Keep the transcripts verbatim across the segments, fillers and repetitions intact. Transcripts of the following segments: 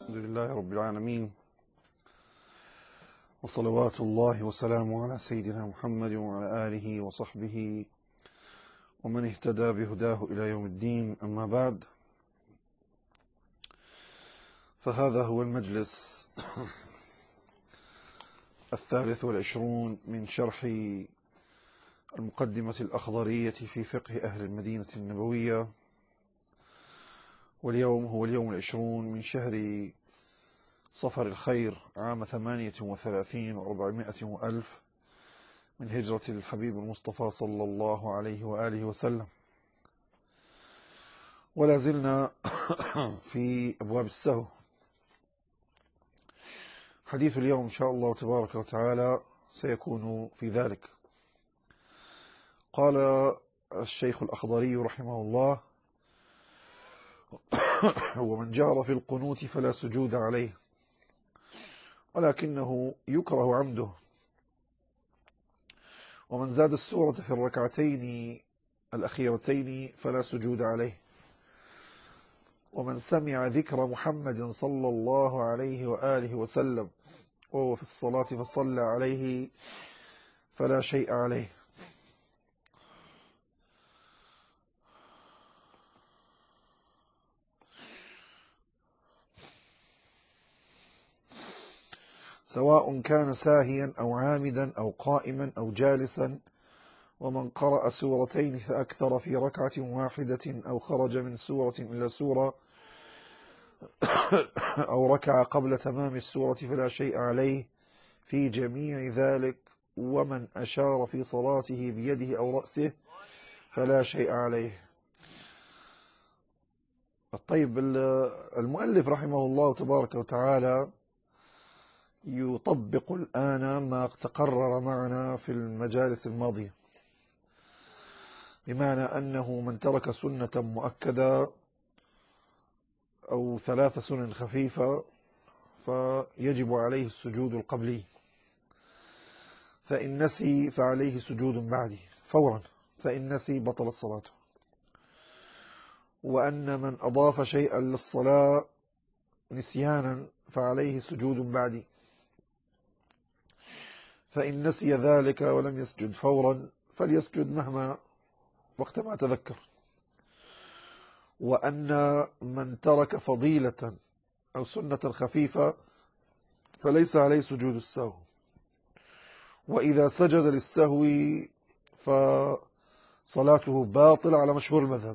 الحمد لله رب العالمين، وصلوات الله وسلامه على سيدنا محمد وعلى آله وصحبه ومن اهتدى بهداه إلى يوم الدين. أما بعد، فهذا هو المجلس الثالث والعشرون من شرح المقدمة الأخضرية في فقه أهل المدينة النبوية، واليوم هو اليوم العشرون من شهر صفر الخير عام ثمانية وثلاثين وأربعمائة وألف من هجرة الحبيب المصطفى صلى الله عليه وآله وسلم. ولا زلنا في أبواب السهو. حديث اليوم إن شاء الله تبارك وتعالى سيكون في ذلك. قال الشيخ الأخضري رحمه الله: ومن جار في القنوت فلا سجود عليه، ولكنه يكره عمده. ومن زاد السورة في الركعتين الأخيرتين فلا سجود عليه. ومن سمع ذكر محمد صلى الله عليه وآله وسلم وهو في الصلاة فصلى عليه فلا شيء عليه. سواء كان ساهيا أو عامدا أو قائما أو جالسا. ومن قرأ سورتين فأكثر في ركعة واحدة أو خرج من سورة إلى سورة أو ركع قبل تمام السورة فلا شيء عليه في جميع ذلك. ومن أشار في صلاته بيده أو رأسه فلا شيء عليه. الطيب، المؤلف رحمه الله تبارك وتعالى يطبق الآن ما تقرر معنا في المجالس الماضية، بمعنى أنه من ترك سنة مؤكدة أو ثلاث سنن خفيفة فيجب عليه السجود القبلي، فإن نسي فعليه سجود بعدي فورا، فإن نسي بطلت صلاته. وأن من أضاف شيئا للصلاة نسيانا فعليه سجود بعدي، فإن نسي ذلك ولم يسجد فورا فليسجد مهما وقت ما تذكر. وأن من ترك فضيلة أو سنة خفيفة فليس عليه سجود السهو، وإذا سجد للسهو فصلاته باطلة على مشهور المذهب.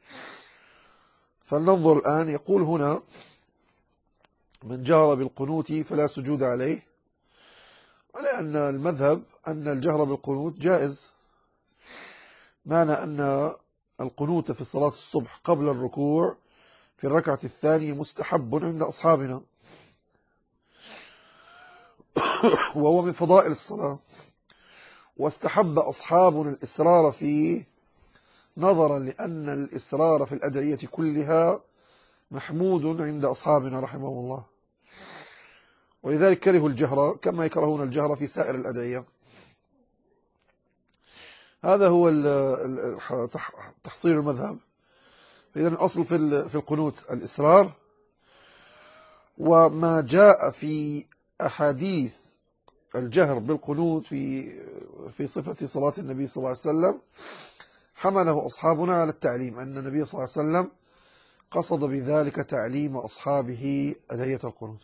فلننظر الآن. يقول هنا: من جهر بالقنوت فلا سجود عليه، ولأن المذهب أن الجهر بالقنوت جائز، معنى أن القنوت في صلاة الصبح قبل الركوع في الركعة الثانية مستحب عند أصحابنا، وهو من فضائل الصلاة. واستحب أصحابنا الإسرار فيه نظرا لأن الإسرار في الأدعية كلها محمود عند أصحابنا رحمه الله، ولذلك كرهوا الجهر كما يكرهون الجهر في سائر الأدعية. هذا هو تحصيل المذهب. إذن الأصل في القنوت الإسرار. وما جاء في أحاديث الجهر بالقنوت في في صفة صلاة النبي صلى الله عليه وسلم حمله أصحابنا على التعليم، أن النبي صلى الله عليه وسلم قصد بذلك تعليم أصحابه أدعية القنوت.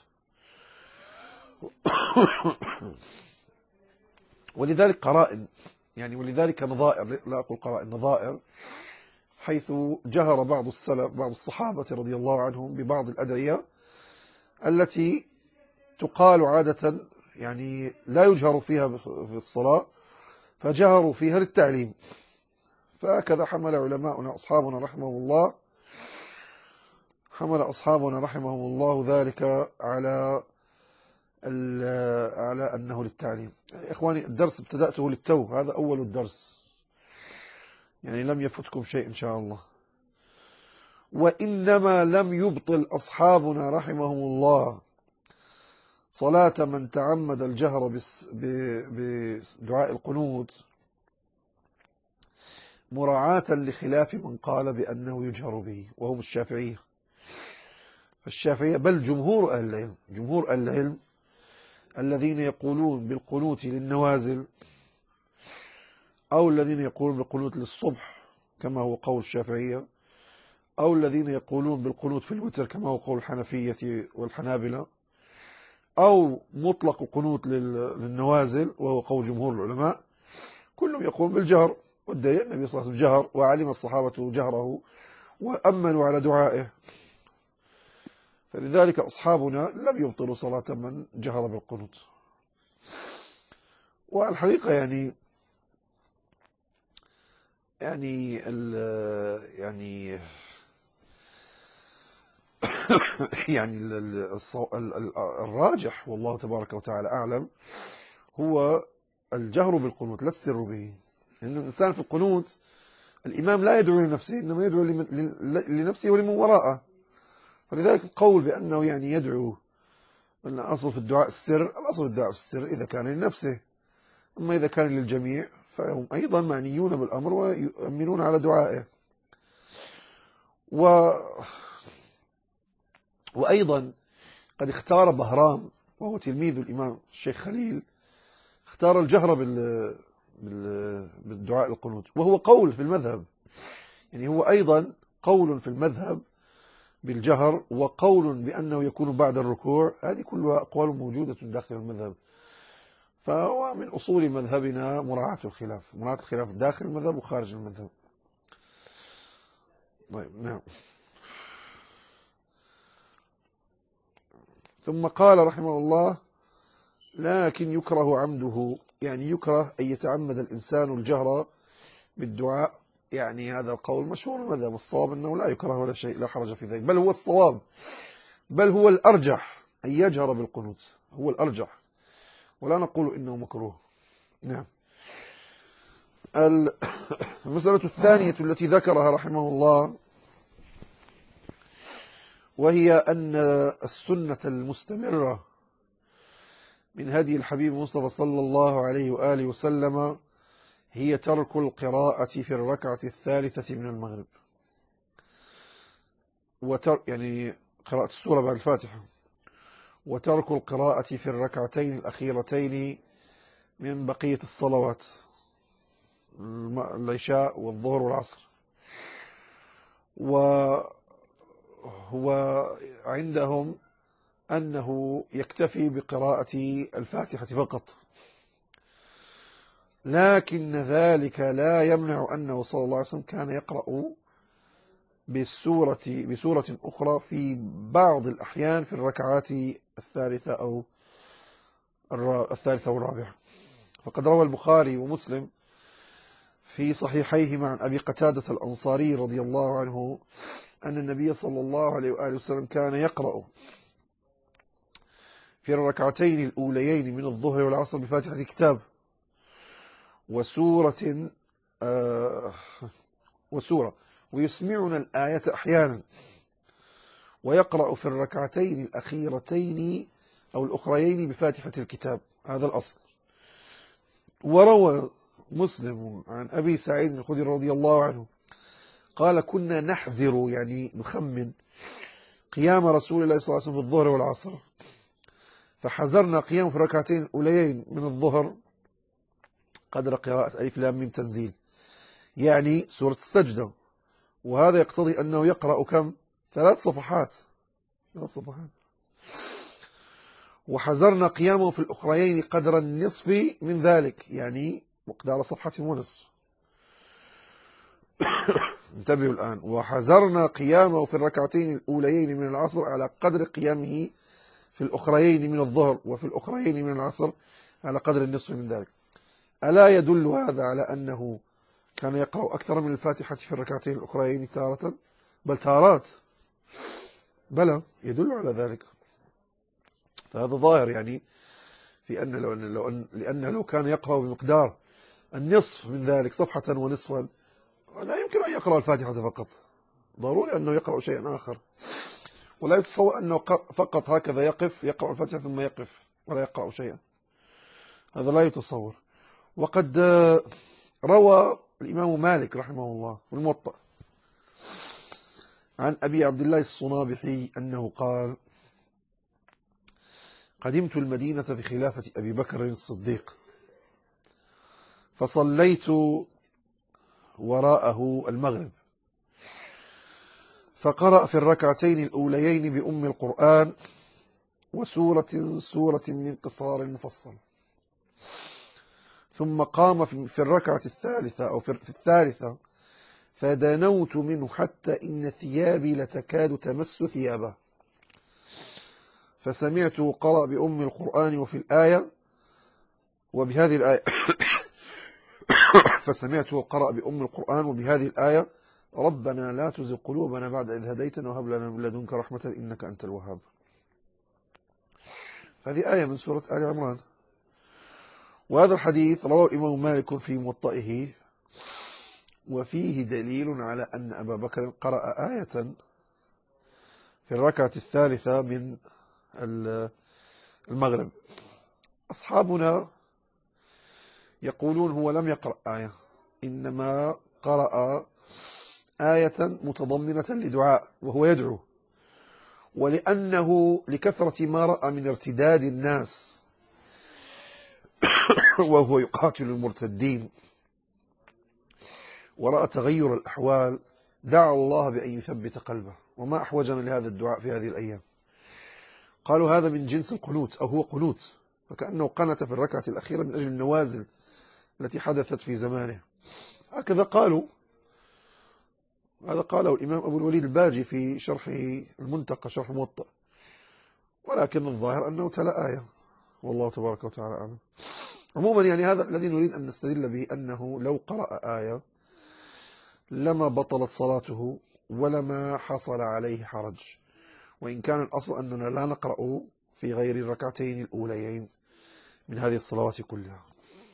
ولذلك قرائن، يعني ولذلك نظائر، لا أقول قرائن، نظائر، حيث جهر بعض السلف بعض الصحابة رضي الله عنهم ببعض الأدعية التي تقال عادة يعني لا يجهر فيها في الصلاة، فجهروا فيها للتعليم. فهكذا حمل علماؤنا أصحابنا رحمهم الله حمل أصحابنا رحمهم الله ذلك على على أنه للتعليم. يعني إخواني، الدرس ابتدأته للتو، هذا أول الدرس، يعني لم يفتكم شيء إن شاء الله. وإنما لم يبطل أصحابنا رحمهم الله صلاة من تعمد الجهر بدعاء القنوت مراعاة لخلاف من قال بأنه يجهر به، وهم الشافعية. فالشافعية بل جمهور أهل العلم جمهور أهل العلم الذين يقولون بالقنوت للنوازل أو الذين يقولون بالقنوت للصبح كما هو قول الشافعية أو الذين يقولون بالقنوت في الوتر كما هو قول الحنفية والحنابلة أو مطلق القنوت للنوازل وهو قول جمهور العلماء، كلهم يقولون بالجهر. والدليل النبي صلى الله عليه وسلم جهر وعلم الصحابة جهره وأمنوا على دعائه، فلذلك أصحابنا لم يبطلوا صلاة من جهر بالقنوت. والحقيقة يعني يعني ال يعني يعني الراجح والله تبارك وتعالى أعلم هو الجهر بالقنوت لا السر به، لأن الإنسان في القنوت الإمام لا يدعو لنفسه إنما يدعو لنفسه ولمن وراءه، فلذلك القول بأنه يعني يدعو أن أصل في الدعاء السر، الأصل في الدعاء في السر إذا كان لنفسه، أما إذا كان للجميع فهم أيضا معنيون بالأمر ويؤمنون على دعائه. و... وأيضا قد اختار بهرام وهو تلميذ الإمام الشيخ خليل، اختار الجهر بال... بال... بالدعاء القنوت، وهو قول في المذهب، يعني هو أيضا قول في المذهب بالجهر وقول بأنه يكون بعد الركوع، هذه كلها أقوال موجودة داخل المذهب. فهو من أصول مذهبنا مراعاة الخلاف، مراعاة الخلاف داخل المذهب وخارج المذهب. طيب نعم. ثم قال رحمه الله: لكن يكره عمده، يعني يكره أن يتعمد الإنسان الجهر بالدعاء، يعني هذا القول مشهور المذهب، الصواب أنه لا يكره ولا شيء، لا حرج في ذلك، بل هو الصواب، بل هو الأرجح أن يجهر بالقنوت، هو الأرجح، ولا نقول إنه مكروه. نعم. المسألة الثانية التي ذكرها رحمه الله وهي أن السنة المستمرة من هدي الحبيب المصطفى صلى الله عليه وآله وسلم هي ترك القراءة في الركعة الثالثة من المغرب، وتر يعني قراءة السورة بعد الفاتحة، وترك القراءة في الركعتين الأخيرتين من بقية الصلوات العشاء والظهر والعصر. وهو عندهم أنه يكتفي بقراءة الفاتحة فقط، لكن ذلك لا يمنع أنه صلى الله عليه وسلم كان يقرأ بالسورة بسورة أخرى في بعض الأحيان في الركعات الثالثة أو الثالثة والرابعة. فقد روى البخاري ومسلم في صحيحيهما عن أبي قتادة الأنصاري رضي الله عنه أن النبي صلى الله عليه وآله وسلم كان يقرأ في الركعتين الأوليين من الظهر والعصر بفاتحة الكتاب وسورة آه وسورة ويسمعنا الآية أحيانا، ويقرأ في الركعتين الأخيرتين أو الأخريين بفاتحة الكتاب، هذا الأصل. وروى مسلم عن أبي سعيد الخدري رضي الله عنه قال: كنا نحذر، يعني نخمن، قيام رسول الله صلى الله عليه وسلم في الظهر والعصر، فحذرنا قيام في الركعتين الأوليين من الظهر قدر قراءة ألف لام ميم تنزيل، يعني سورة السجدة، وهذا يقتضي أنه يقرأ كم؟ ثلاث صفحات ثلاث صفحات وحذرنا قيامه في الأخريين قدر النصف من ذلك، يعني مقدار صفحة ونصف. انتبهوا الآن: وحذرنا قيامه في الركعتين الأوليين من العصر على قدر قيامه في الأخريين من الظهر، وفي الأخريين من العصر على قدر النصف من ذلك. ألا يدل هذا على أنه كان يقرأ أكثر من الفاتحة في الركعتين الأخريين تارة، بل تارات، بلى يدل على ذلك. فهذا ظاهر يعني في أن لو أن لو أن لأن لو كان يقرأ بمقدار النصف من ذلك صفحة ونصفا لا يمكن أن يقرأ الفاتحة فقط، ضروري أنه يقرأ شيئا آخر، ولا يتصور أنه فقط هكذا يقف يقرأ الفاتحة ثم يقف ولا يقرأ شيئا، هذا لا يتصور. وقد روى الإمام مالك رحمه الله في الموطأ عن أبي عبد الله الصنابحي أنه قال: قدمت المدينة في خلافة أبي بكر الصديق، فصليت وراءه المغرب، فقرأ في الركعتين الأوليين بأم القرآن وسورة سورة من قصار مفصل، ثم قام في الركعة الثالثة أو في الثالثة فدنوت منه حتى إن ثيابي لتكاد تمس ثيابه، فسمعته قرأ بأم القرآن وفي الآية وبهذه الآية فسمعته قرأ بأم القرآن وبهذه الآية: ربنا لا تزغ قلوبنا بعد إذ هديتنا وهب لنا من لدنك رحمة إنك أنت الوهاب. هذه آية من سورة آل عمران. وهذا الحديث رواه الإمام مالك في موطئه، وفيه دليل على أن أبا بكر قرأ آية في الركعة الثالثة من المغرب. أصحابنا يقولون هو لم يقرأ آية، إنما قرأ آية متضمنة لدعاء وهو يدعو، ولأنه لكثرة ما رأى من ارتداد الناس وهو يقاتل المرتدين ورأى تغير الأحوال، دعا الله بأن يثبت قلبه. وما أحوجنا لهذا الدعاء في هذه الأيام؟ قالوا هذا من جنس القنوت، أو هو قنوت، فكأنه قنت في الركعة الأخيرة من أجل النوازل التي حدثت في زمانه. هكذا قالوا. هذا قاله الإمام أبو الوليد الباجي في شرحه المنتقى، شرح الموطأ، ولكن الظاهر أنه تلا آية، والله تبارك وتعالى أعلم. عموما يعني هذا الذي نريد أن نستدل به، أنه لو قرأ آية لما بطلت صلاته ولما حصل عليه حرج، وإن كان الأصل أننا لا نقرأ في غير الركعتين الأوليين من هذه الصلوات كلها.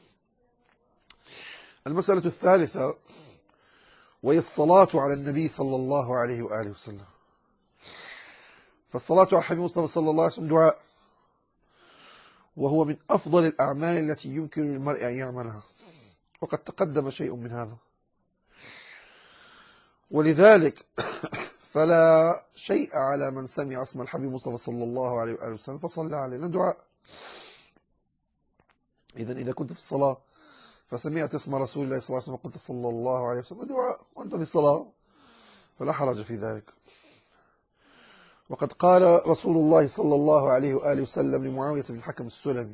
المسألة الثالثة وهي الصلاة على النبي صلى الله عليه وآله وسلم. فالصلاة على الحبيب المصطفى صلى الله عليه وسلم دعاء، وهو من أفضل الأعمال التي يمكن للمرء أن يعملها، وقد تقدم شيء من هذا. ولذلك فلا شيء على من سمع اسم الحبيب المصطفى صلى الله عليه وآله وسلم فصلى عليه، دعاء. إذن إذا كنت في الصلاة فسمعت اسم رسول الله صلى الله عليه وسلم قلت صلى الله عليه وسلم، دعاء وأنت في الصلاة، فلا حرج في ذلك. وقد قال رسول الله صلى الله عليه وآله وسلم لمعاوية بن الحكم السلمي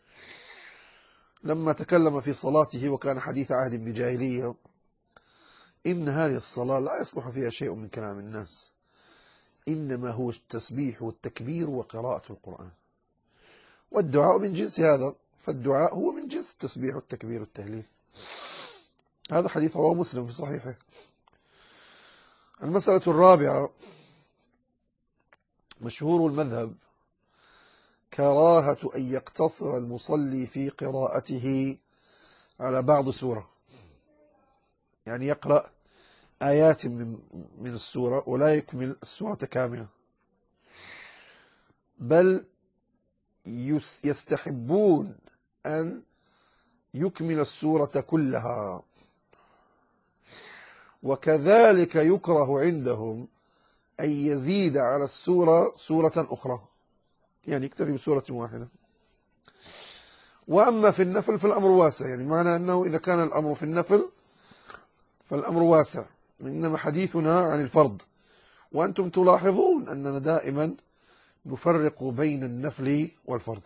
لما تكلم في صلاته وكان حديث عهد بجاهلية: إن هذه الصلاة لا يصلح فيها شيء من كلام الناس، إنما هو التسبيح والتكبير وقراءة القرآن. والدعاء من جنس هذا، فالدعاء هو من جنس التسبيح والتكبير والتهليل. هذا حديث رواه مسلم في صحيحه. المسألة الرابعة: مشهور المذهب كراهة أن يقتصر المصلي في قراءته على بعض سورة، يعني يقرأ آيات من من السورة ولا يكمل السورة كاملة، بل يستحبون أن يكمل السورة كلها. وكذلك يكره عندهم أن يزيد على السورة سورة أخرى، يعني يكتفي بسورة واحدة. وأما في النفل فالأمر واسع، يعني معنى أنه إذا كان الأمر في النفل فالأمر واسع، إنما حديثنا عن الفرض. وأنتم تلاحظون أننا دائما نفرق بين النفل والفرض.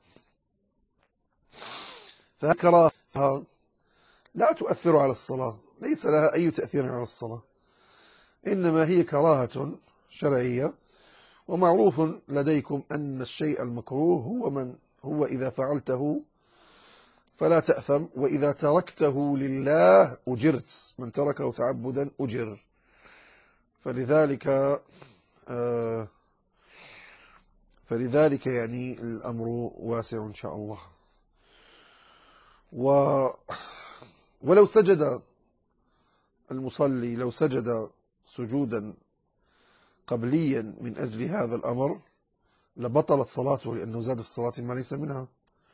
فكراهة لا تؤثر على الصلاة، ليس لها أي تأثير على الصلاة، إنما هي كراهة شرعية. ومعروف لديكم أن الشيء المكروه هو من هو إذا فعلته فلا تأثم، وإذا تركته لله أجرت، من تركه تعبدا أجر. فلذلك آه فلذلك يعني الأمر واسع إن شاء الله. و ولو سجد المصلي لو سجد سجودا قبليا من أجل هذا الأمر لبطلت صلاته، لأنه زاد في الصلاة ما ليس منها.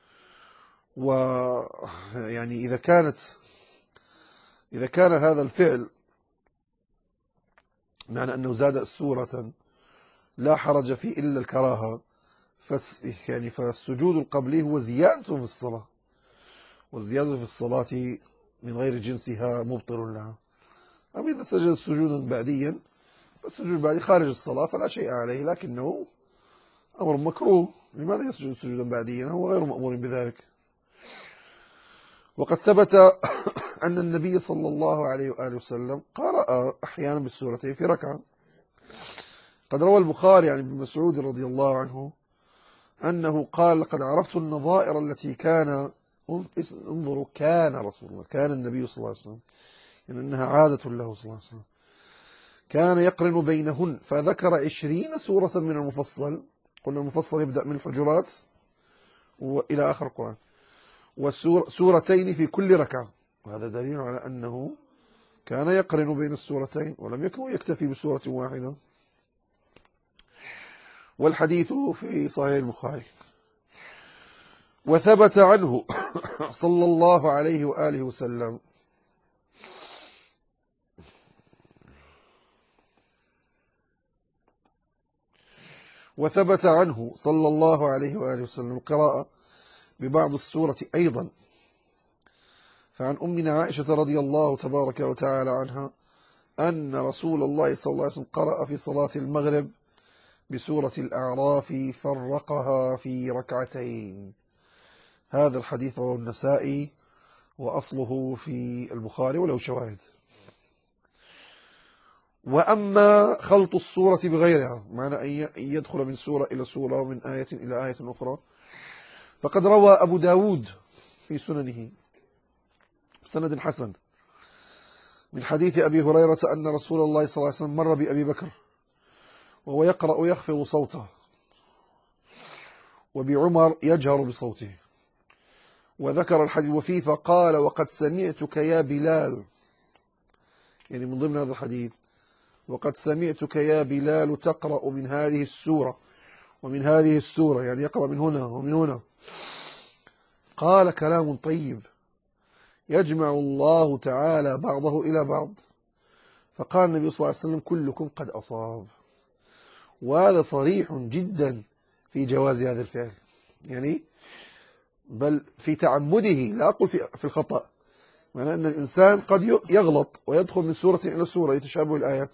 ويعني إذا كانت إذا كان هذا الفعل معنى أنه زاد سورة لا حرج فيه إلا الكراهة، يعني فالسجود القبلي هو زيادة في الصلاة، والزيادة في الصلاة من غير جنسها مبطل لها. أما إذا سجد سجودا بعديا فالسجود البعدي خارج الصلاة فلا شيء عليه، لكنه أمر مكروه. لماذا يسجد سجودا بعديا؟ هو غير مأمور بذلك. وقد ثبت أن النبي صلى الله عليه وآله وسلم قرأ أحيانا بالسورتين في ركعة. قد روى البخاري عن ابن مسعود رضي الله عنه أنه قال: لقد عرفت النظائر التي كان، انظروا، كان رسول الله، كان النبي صلى الله عليه وسلم، يعني أنها عادة له صلى الله عليه وسلم، كان يقرن بينهن، فذكر عشرين سورة من المفصل. قلنا المفصل يبدأ من الحجرات وإلى آخر القرآن، وسورتين في كل ركعة. وهذا دليل على أنه كان يقرن بين السورتين ولم يكن يكتفي بسورة واحدة. والحديث في صحيح البخاري. وثبت عنه صلى الله عليه وآله وسلم وثبت عنه صلى الله عليه وآله وسلم القراءة ببعض السورة أيضا. فعن أمنا عائشة رضي الله تبارك وتعالى عنها أن رسول الله صلى الله عليه وسلم قرأ في صلاة المغرب بسورة الأعراف فرقها في ركعتين. هذا الحديث رواه النسائي وأصله في البخاري وله شواهد. وأما خلط السورة بغيرها، معنى أن يدخل من سورة إلى سورة ومن آية إلى آية أخرى، فقد روى أبو داود في سننه بسند حسن من حديث أبي هريرة أن رسول الله صلى الله عليه وسلم مر بأبي بكر وهو يقرأ يخفض صوته، وبعمر يجهر بصوته، وذكر الحديث وفيه فقال: وقد سمعتك يا بلال، يعني من ضمن هذا الحديث: وقد سمعتك يا بلال تقرأ من هذه السورة ومن هذه السورة، يعني يقرأ من هنا ومن هنا. قال: كلام طيب يجمع الله تعالى بعضه إلى بعض. فقال النبي صلى الله عليه وسلم: كلكم قد أصاب. وهذا صريح جدا في جواز هذا الفعل، يعني بل في تعمده، لا أقول في الخطأ، معنى أن الإنسان قد يغلط ويدخل من سورة إلى سورة يتشابه الآيات،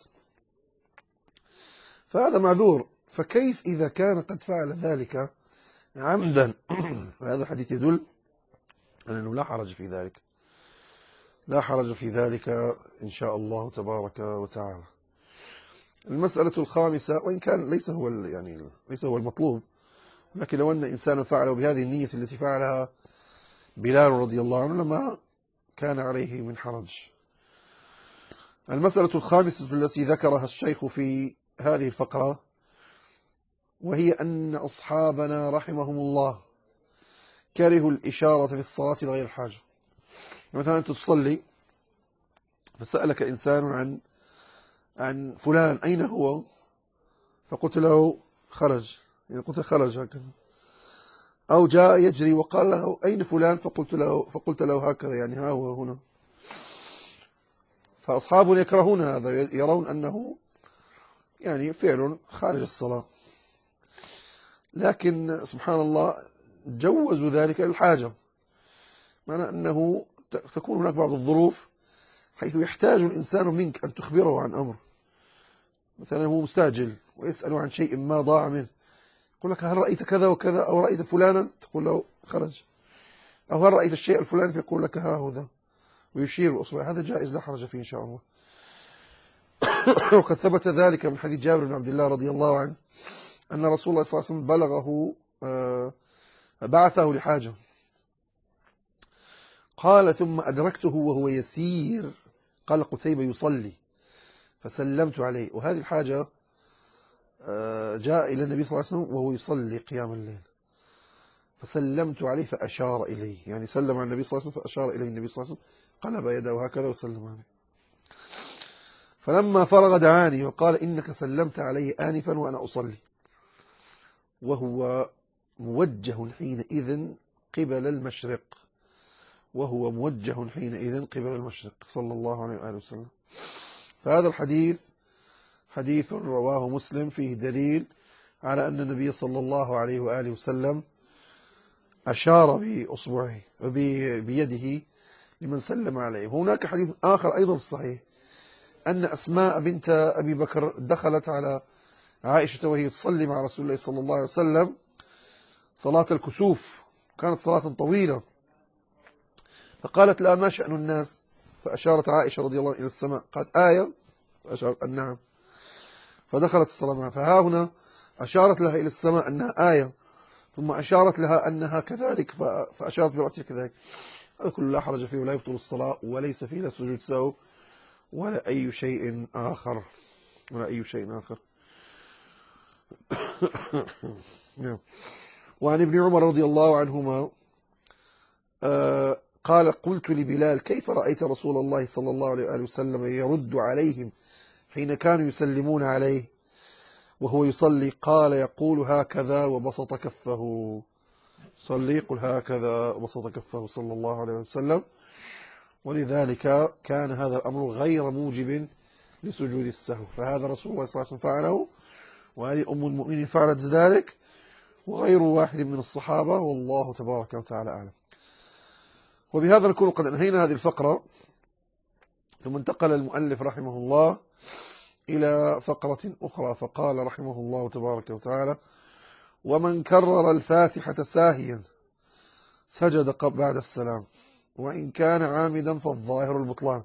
فهذا معذور. فكيف إذا كان قد فعل ذلك عمدا؟ هذا الحديث يدل أنه لا حرج في ذلك، لا حرج في ذلك إن شاء الله تبارك وتعالى. المسألة الخامسة، وإن كان ليس هو يعني ليس هو المطلوب، لكن لو أن إنسانا فعله بهذه النية التي فعلها بلال رضي الله عنه لما كان عليه من حرج. المسألة الخامسة التي ذكرها الشيخ في هذه الفقرة، وهي أن أصحابنا رحمهم الله كرهوا الإشارة في الصلاة لغير الحاجة. مثلا أنت تصلي فسألك إنسان عن عن فلان أين هو، فقلت له خرج، يعني قلت خرج هكذا، أو جاء يجري وقال له أين فلان، فقلت له فقلت له هكذا، يعني ها هو هنا. فأصحابنا يكرهون هذا، يرون أنه يعني فعل خارج الصلاة، لكن سبحان الله جوزوا ذلك للحاجة، معنى أنه تكون هناك بعض الظروف حيث يحتاج الإنسان منك أن تخبره عن أمر، مثلا هو مستعجل ويسأل عن شيء ما ضاع منه، يقول لك هل رأيت كذا وكذا، أو رأيت فلانا، تقول له خرج، أو هل رأيت الشيء الفلاني، فيقول لك ها هو ذا، ويشير بأصبعه. هذا جائز لا حرج فيه إن شاء الله. وقد ثبت ذلك من حديث جابر بن عبد الله رضي الله عنه أن رسول الله صلى الله عليه وسلم بلغه بعثه لحاجة، قال: ثم أدركته وهو يسير، قال قتيبة يصلي، فسلمت عليه. وهذه الحاجة جاء إلى النبي صلى الله عليه وسلم وهو يصلي قيام الليل، فسلمت عليه فأشار إليه، يعني سلم على النبي صلى الله عليه وسلم فأشار إليه النبي صلى الله عليه وسلم، قلب يده هكذا وسلم عليه. فلما فرغ دعاني وقال: إنك سلمت علي آنفا وأنا أصلي، وهو موجه حينئذ قبل المشرق، وهو موجه حينئذ قبل المشرق صلى الله عليه وآله وسلم. فهذا الحديث حديث رواه مسلم فيه دليل على أن النبي صلى الله عليه وآله وسلم أشار بأصبعه بيده لمن سلم عليه. هناك حديث آخر أيضا في الصحيح أن أسماء بنت أبي بكر دخلت على عائشة وهي تصلي مع رسول الله صلى الله عليه وسلم صلاة الكسوف، كانت صلاة طويلة، فقالت لا ما شأن الناس؟ فأشارت عائشة رضي الله عنها إلى السماء، قالت آية، فأشارت النعم، فدخلت الصلاة معها. فها هنا أشارت لها إلى السماء أنها آية، ثم أشارت لها أنها كذلك فأشارت برأسها كذلك. هذا كله لا حرج فيه ولا يبطل الصلاة، وليس فيه لا سجود سهو ولا أي شيء آخر ولا أي شيء آخر. وعن ابن عمر رضي الله عنهما آه قال قلت لبلال كيف رأيت رسول الله صلى الله عليه وآله وسلم يرد عليهم حين كانوا يسلمون عليه وهو يصلي؟ قال يقول هكذا وبسط كفه. صلي قل هكذا وبسط كفه صلى الله عليه وسلم. ولذلك كان هذا الأمر غير موجب لسجود السهو، فهذا رسول الله صلى الله عليه وسلم فعله، وهذه أم المؤمنين فعلت ذلك، وغير واحد من الصحابة، والله تبارك وتعالى أعلم. وبهذا نكون قد انهينا هذه الفقرة. ثم انتقل المؤلف رحمه الله إلى فقرة أخرى، فقال رحمه الله تبارك وتعالى: ومن كرر الفاتحة ساهيا سجد بعد السلام، وإن كان عامدا فالظاهر البطلان،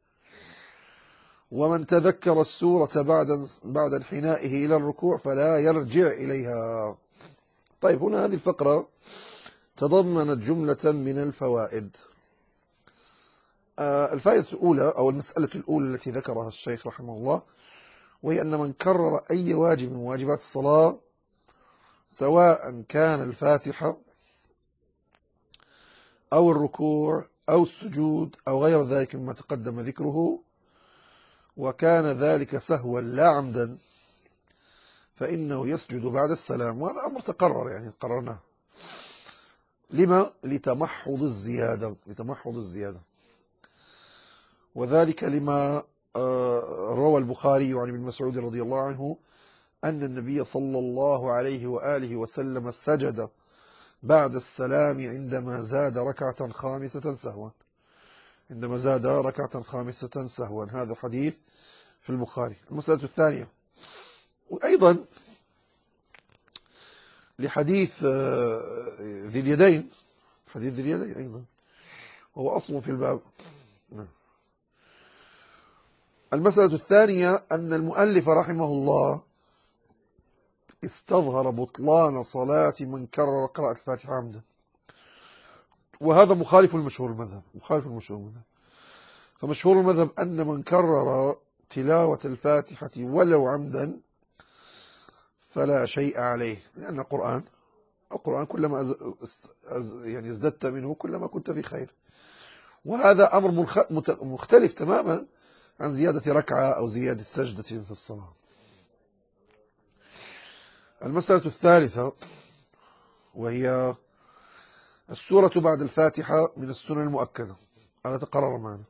ومن تذكر السورة بعد بعد انحنائه إلى الركوع فلا يرجع إليها. طيب، هنا هذه الفقرة تضمنت جملة من الفوائد. آه الفائدة الأولى أو المسألة الأولى التي ذكرها الشيخ رحمه الله، وهي أن من كرر أي واجب من واجبات الصلاة، سواء كان الفاتحة أو الركوع أو السجود أو غير ذلك مما تقدم ذكره، وكان ذلك سهوا لا عمدا، فإنه يسجد بعد السلام. وهذا أمر تقرر، يعني قررناه. لما؟ لتمحض الزيادة لتمحض الزيادة وذلك لما روى البخاري عن ابن مسعود رضي الله عنه أن النبي صلى الله عليه وآله وسلم سجد بعد السلام عندما زاد ركعة خامسة سهوا عندما زاد ركعة خامسة سهوا هذا الحديث في البخاري. المسألة الثانية، وأيضا لحديث ذي اليدين حديث ذي اليدين أيضا هو أصل في الباب. المسألة الثانية أن المؤلف رحمه الله استظهر بطلان صلاة من كرر قراءة الفاتحة عمدا، وهذا مخالف المشهور المذهب مخالف المشهور المذهب فمشهور المذهب أن من كرر تلاوة الفاتحة ولو عمدا فلا شيء عليه، لأن القرآن القرآن كلما أز... أز... يعني ازددت منه كلما كنت في خير، وهذا أمر مخ... مختلف تماما عن زيادة ركعة أو زيادة سجدة في الصلاة. المسألة الثالثة، وهي السورة بعد الفاتحة من السنن المؤكدة، هذا تقرر معنا.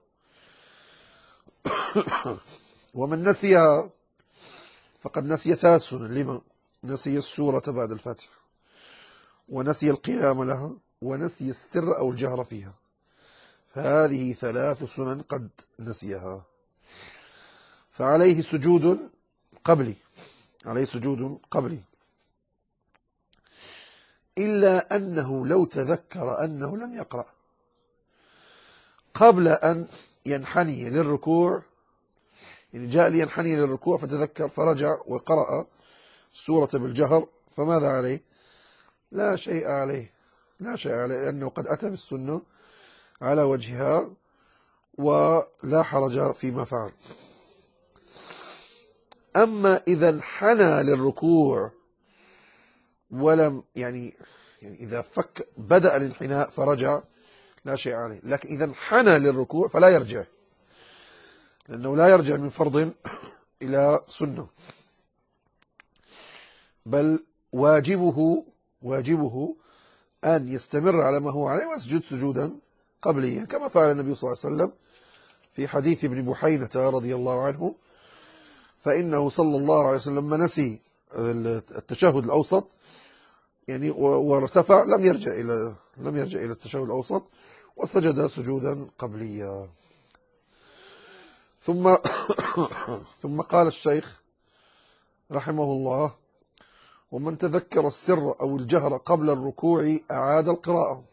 ومن نسيها فقد نسي ثلاث سنن. لما؟ نسي السورة بعد الفاتحة، ونسي القيام لها، ونسي السر أو الجهر فيها، فهذه ثلاث سنن قد نسيها، فعليه سجود قبلي عليه سجود قبلي إلا أنه لو تذكر أنه لم يقرأ قبل أن ينحني للركوع، يعني جاء لينحني للركوع فتذكر فرجع وقرأ السورة بالجهر، فماذا عليه؟ لا شيء عليه لا شيء عليه لأنه قد أتى بالسنة على وجهها، ولا حرج فيما فعل. أما إذا انحنى للركوع ولم يعني يعني إذا فك بدأ الانحناء فرجع لا شيء عليه، لكن إذا انحنى للركوع فلا يرجع، لأنه لا يرجع من فرض إلى سنة، بل واجبه واجبه أن يستمر على ما هو عليه ويسجد سجودا قبليا، كما فعل النبي صلى الله عليه وسلم في حديث ابن بحينة رضي الله عنه، فإنه صلى الله عليه وسلم لما نسي التشهد الأوسط يعني وارتفع لم يرجع إلى لم يرجع إلى التشهد الأوسط وسجد سجودا قبليا. ثم ثم قال الشيخ رحمه الله: ومن تذكر السر أو الجهر قبل الركوع أعاد القراءة،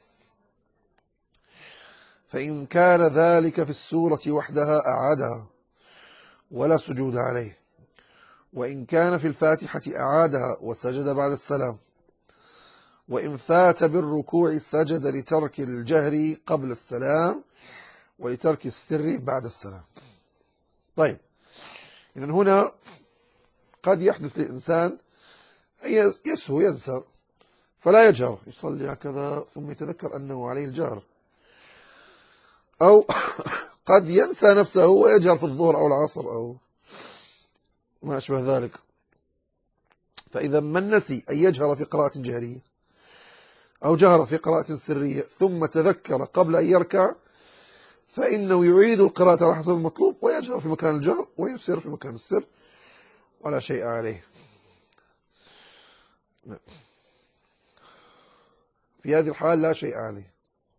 فإن كان ذلك في السورة وحدها أعادها ولا سجود عليه، وإن كان في الفاتحة أعادها وسجد بعد السلام، وإن فات بالركوع سجد لترك الجهر قبل السلام ولترك السر بعد السلام. طيب، إذن هنا قد يحدث للإنسان أن يسهو ينسى فلا يجهر، يصلي هكذا ثم يتذكر أنه عليه الجهر، أو قد ينسى نفسه ويجهر في الظهر أو العصر أو ما أشبه ذلك. فإذا من نسي أن يجهر في قراءة جهرية أو جهر في قراءة سرية ثم تذكر قبل أن يركع، فإنه يعيد القراءة على حسب المطلوب ويجهر في مكان الجهر ويسر في مكان السر ولا شيء عليه. في هذه الحال لا شيء عليه،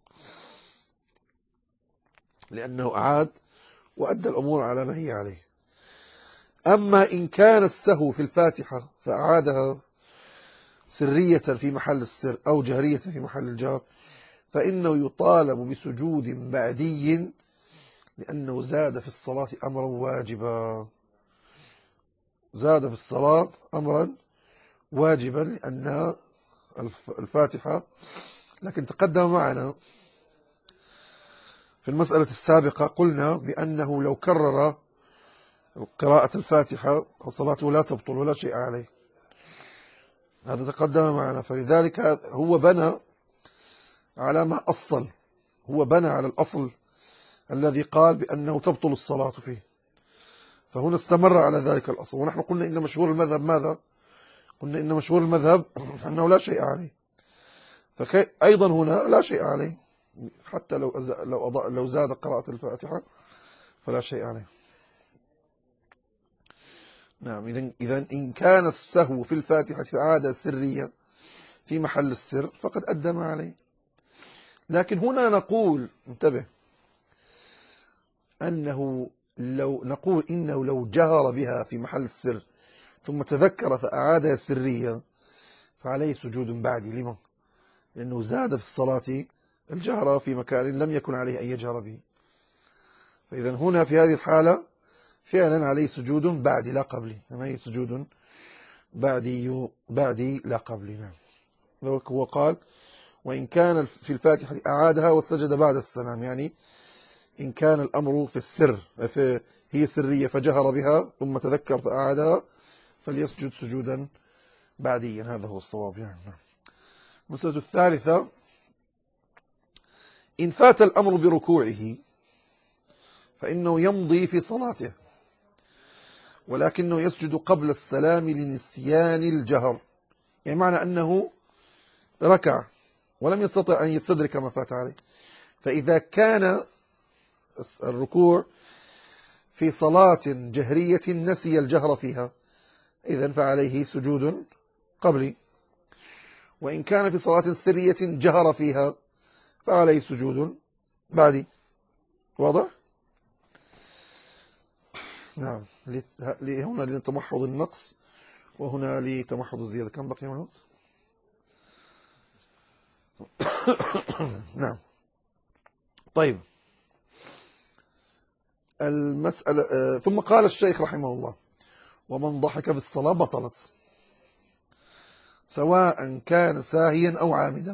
لأنه أعاد وأدى الأمور على ما هي عليه. أما إن كان السهو في الفاتحة فأعادها سرية في محل السر أو جهرية في محل الجهر، فإنه يطالب بسجود بعدي، لأنه زاد في الصلاة أمرا واجبا، زاد في الصلاة أمرا واجبا لأن الفاتحة. لكن تقدم معنا في المسألة السابقة قلنا بأنه لو كرر قراءة الفاتحة فصلاته لا تبطل ولا شيء عليه، هذا تقدم معنا. فلذلك هو بنى على ما أصل، هو بنى على الأصل الذي قال بأنه تبطل الصلاة فيه، فهنا استمر على ذلك الأصل. ونحن قلنا إن مشهور المذهب ماذا؟ قلنا إن مشهور المذهب أنه لا شيء عليه، فأيضا هنا لا شيء عليه، حتى لو لو لو زاد قراءة الفاتحة فلا شيء عليه. نعم، إذن إذن إن كان السهو في الفاتحة عادة سرية في محل السر فقد أدى ما عليه. لكن هنا نقول، انتبه، أنه لو نقول إنه لو جهر بها في محل السر ثم تذكر فأعادها سرية فعليه سجود بعدي. لما؟ لأنه زاد في الصلاة الجهر في مكان لم يكن عليه أن يجهر به. فإذا هنا في هذه الحالة فعلا عليه سجود بعدي لا قبلي، عليه سجود بعدي بعدي لا قبلي. نعم، هو قال: وإن كان في الفاتحة أعادها وسجد بعد السلام، يعني إن كان الأمر في السر في هي سرية فجهر بها ثم تذكر فأعادها فليسجد سجودا بعديا. هذا هو الصواب يعني. المسألة الثالثة: إن فات الأمر بركوعه فإنه يمضي في صلاته، ولكنه يسجد قبل السلام لنسيان الجهر. يعني معنى أنه ركع ولم يستطع أن يستدرك ما فات عليه، فإذا كان الركوع في صلاة جهرية نسي الجهر فيها إذن فعليه سجود قبلي، وإن كان في صلاة سرية جهر فيها فعليه سجود بعدي. واضح؟ نعم، هنا لتمحض النقص وهنا لتمحض الزيادة. كم بقي من الوقت؟ نعم. طيب، المسألة آه ثم قال الشيخ رحمه الله: ومن ضحك في الصلاة بطلت، سواء كان ساهيا أو عامدا،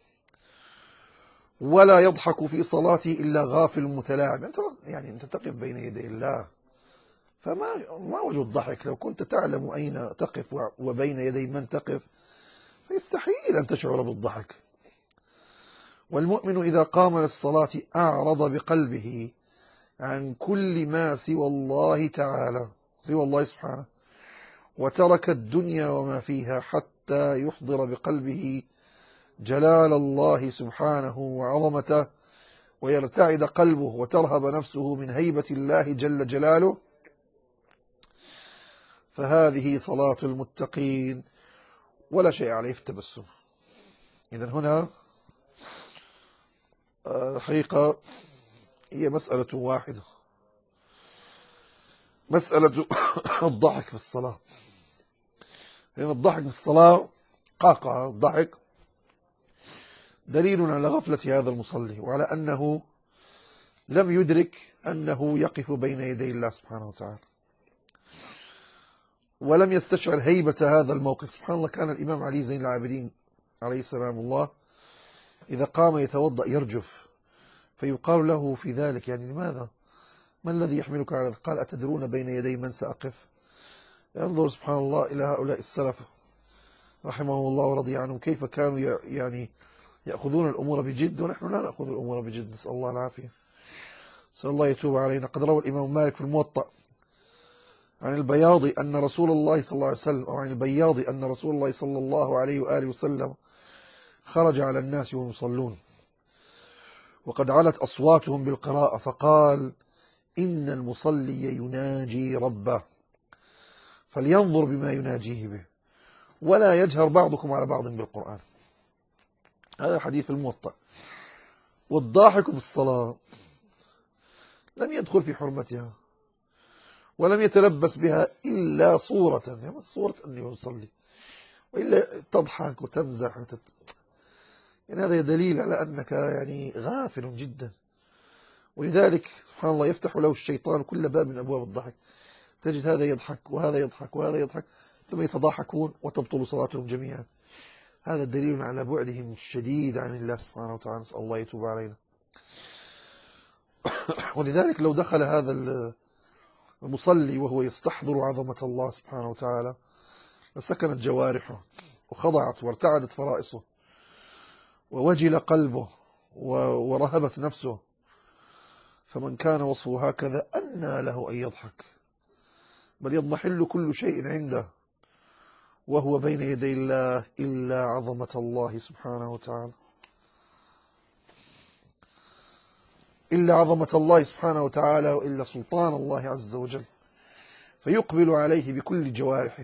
ولا يضحك في صلاته إلا غافل متلاعب. يعني أنت تقف بين يدي الله، فما ما وجه الضحك؟ لو كنت تعلم أين تقف وبين يدي من تقف فيستحيل أن تشعر بالضحك. والمؤمن إذا قام للصلاة أعرض بقلبه عن كل ما سوى الله تعالى، سوى الله سبحانه، وترك الدنيا وما فيها حتى يحضر بقلبه جلال الله سبحانه وعظمته، ويرتعد قلبه وترهب نفسه من هيبة الله جل جلاله، فهذه صلاة المتقين ولا شيء عليه في التبسم. إذن هنا الحقيقة هي مسألة واحدة، مسألة الضحك في الصلاة. لأن الضحك في الصلاة قاقع الضحك دليل على غفلة هذا المصلي، وعلى أنه لم يدرك أنه يقف بين يدي الله سبحانه وتعالى، ولم يستشعر هيبة هذا الموقف. سبحان الله، كان الإمام علي زين العابدين عليه سلام الله إذا قام يتوضأ يرجف، فيقال له في ذلك يعني لماذا؟ ما الذي يحملك على ذلك؟ قال: أتدرون بين يدي من سأقف؟ ينظر سبحان الله إلى هؤلاء السلف رحمه الله ورضي عنهم، كيف كانوا يعني يأخذون الأمور بجد، ونحن لا نأخذ الأمور بجد، نسأل الله العافية، نسأل الله يتوب علينا. قد روى الإمام مالك في الموطأ عن البياضي أن رسول الله صلى الله عليه وسلم أو عن البياضي أن رسول الله صلى الله عليه وآله وسلم خرج على الناس وهم يصلون وقد علت أصواتهم بالقراءة، فقال: إن المصلي يناجي ربه فلينظر بما يناجيه به، ولا يجهر بعضكم على بعض بالقرآن. هذا الحديث الموطأ. والضاحك في الصلاة لم يدخل في حرمتها ولم يتلبس بها إلا صورة، يعني صورة أنه يصلي، وإلا تضحك وتمزح وتت... يعني هذا دليل على أنك يعني غافل جدا. ولذلك سبحان الله يفتح له الشيطان كل باب من أبواب الضحك، تجد هذا يضحك وهذا يضحك وهذا يضحك ثم يتضاحكون وتبطل صلاتهم جميعا. هذا دليل على بعدهم الشديد عن الله سبحانه وتعالى، نسأل الله يتوب علينا. ولذلك لو دخل هذا المصلي وهو يستحضر عظمة الله سبحانه وتعالى لسكنت جوارحه وخضعت وارتعدت فرائصه ووجل قلبه ورهبت نفسه. فمن كان وصفه هكذا أنى له أن يضحك، بل يضمحل كل شيء عنده وهو بين يدي الله إلا عظمة الله سبحانه وتعالى، إلا عظمة الله سبحانه وتعالى وإلا سلطان الله عز وجل، فيقبل عليه بكل جوارحه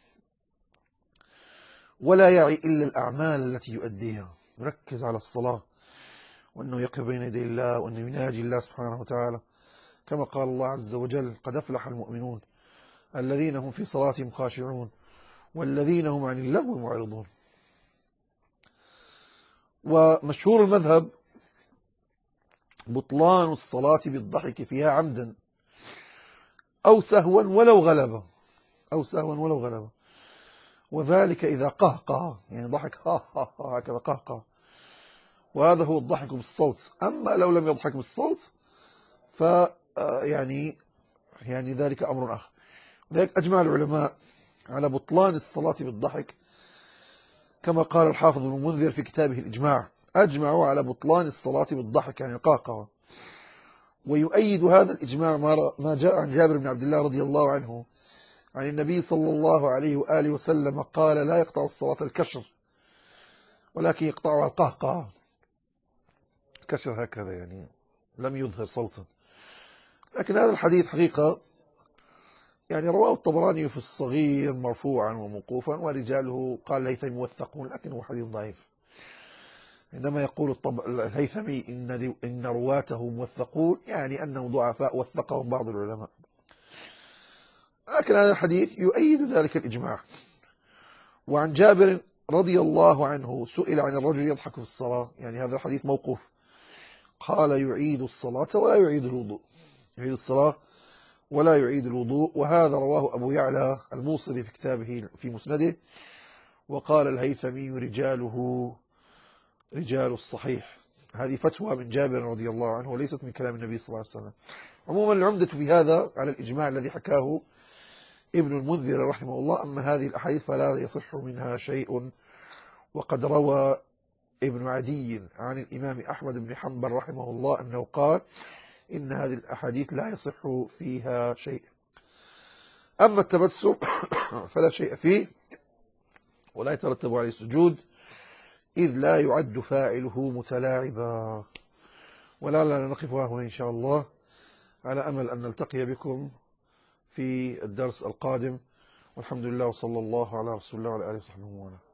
ولا يعي إلا الأعمال التي يؤديها، يركز على الصلاة وأنه يقف بين يدي الله وأنه يناجي الله سبحانه وتعالى، كما قال الله عز وجل: قد أفلح المؤمنون الذين هم في صلاتهم خاشعون والذين هم عن اللغو معرضون. ومشهور المذهب بطلان الصلاة بالضحك فيها عمدا أو سهوا ولو غلبه أو سهوا ولو غلبه وذلك إذا قهقه، يعني ضحك ها ها ها هكذا قهقه، وهذا هو الضحك بالصوت. أما لو لم يضحك بالصوت ف يعني يعني ذلك أمر آخر. لذلك أجمع العلماء على بطلان الصلاة بالضحك، كما قال الحافظ ابن المنذر في كتابه الإجماع: أجمعوا على بطلان الصلاة بالضحك يعني القهقه. ويؤيد هذا الإجماع ما جاء عن جابر بن عبد الله رضي الله عنه عن النبي صلى الله عليه وآله وسلم قال: لا يقطع الصلاة الكشر ولكن يقطعها القهقه. الكشر هكذا يعني لم يظهر صوتا. لكن هذا الحديث حقيقة يعني رواه الطبراني في الصغير مرفوعا وموقوفا، ورجاله قال الهيثمي موثقون، لكن هو حديث ضعيف. عندما يقول الطب... الهيثمي إن, إن رواته موثقون يعني أنهم ضعفاء وثقهم بعض العلماء. لكن هذا الحديث يؤيد ذلك الإجماع. وعن جابر رضي الله عنه سئل عن الرجل يضحك في الصلاة، يعني هذا الحديث موقوف، قال: يعيد الصلاة ولا يعيد الوضوء، يعيد الصلاة ولا يعيد الوضوء. وهذا رواه أبو يعلى الموصلي في كتابه في مسنده، وقال الهيثمي: رجاله رجال الصحيح. هذه فتوى من جابر رضي الله عنه وليست من كلام النبي صلى الله عليه وسلم. عموما العمدة في هذا على الإجماع الذي حكاه ابن المنذر رحمه الله. أما هذه الأحاديث فلا يصح منها شيء. وقد روى ابن عدي عن الإمام أحمد بن حنبل رحمه الله أنه قال: إن هذه الأحاديث لا يصح فيها شيء. أما التبسم فلا شيء فيه ولا يترتب عليه السجود، إذ لا يعد فاعله متلاعبا. ولا لا نقف هنا إن شاء الله، على أمل أن نلتقي بكم في الدرس القادم، والحمد لله وصلى الله على رسول الله وعلى آله وصحبه وسلم.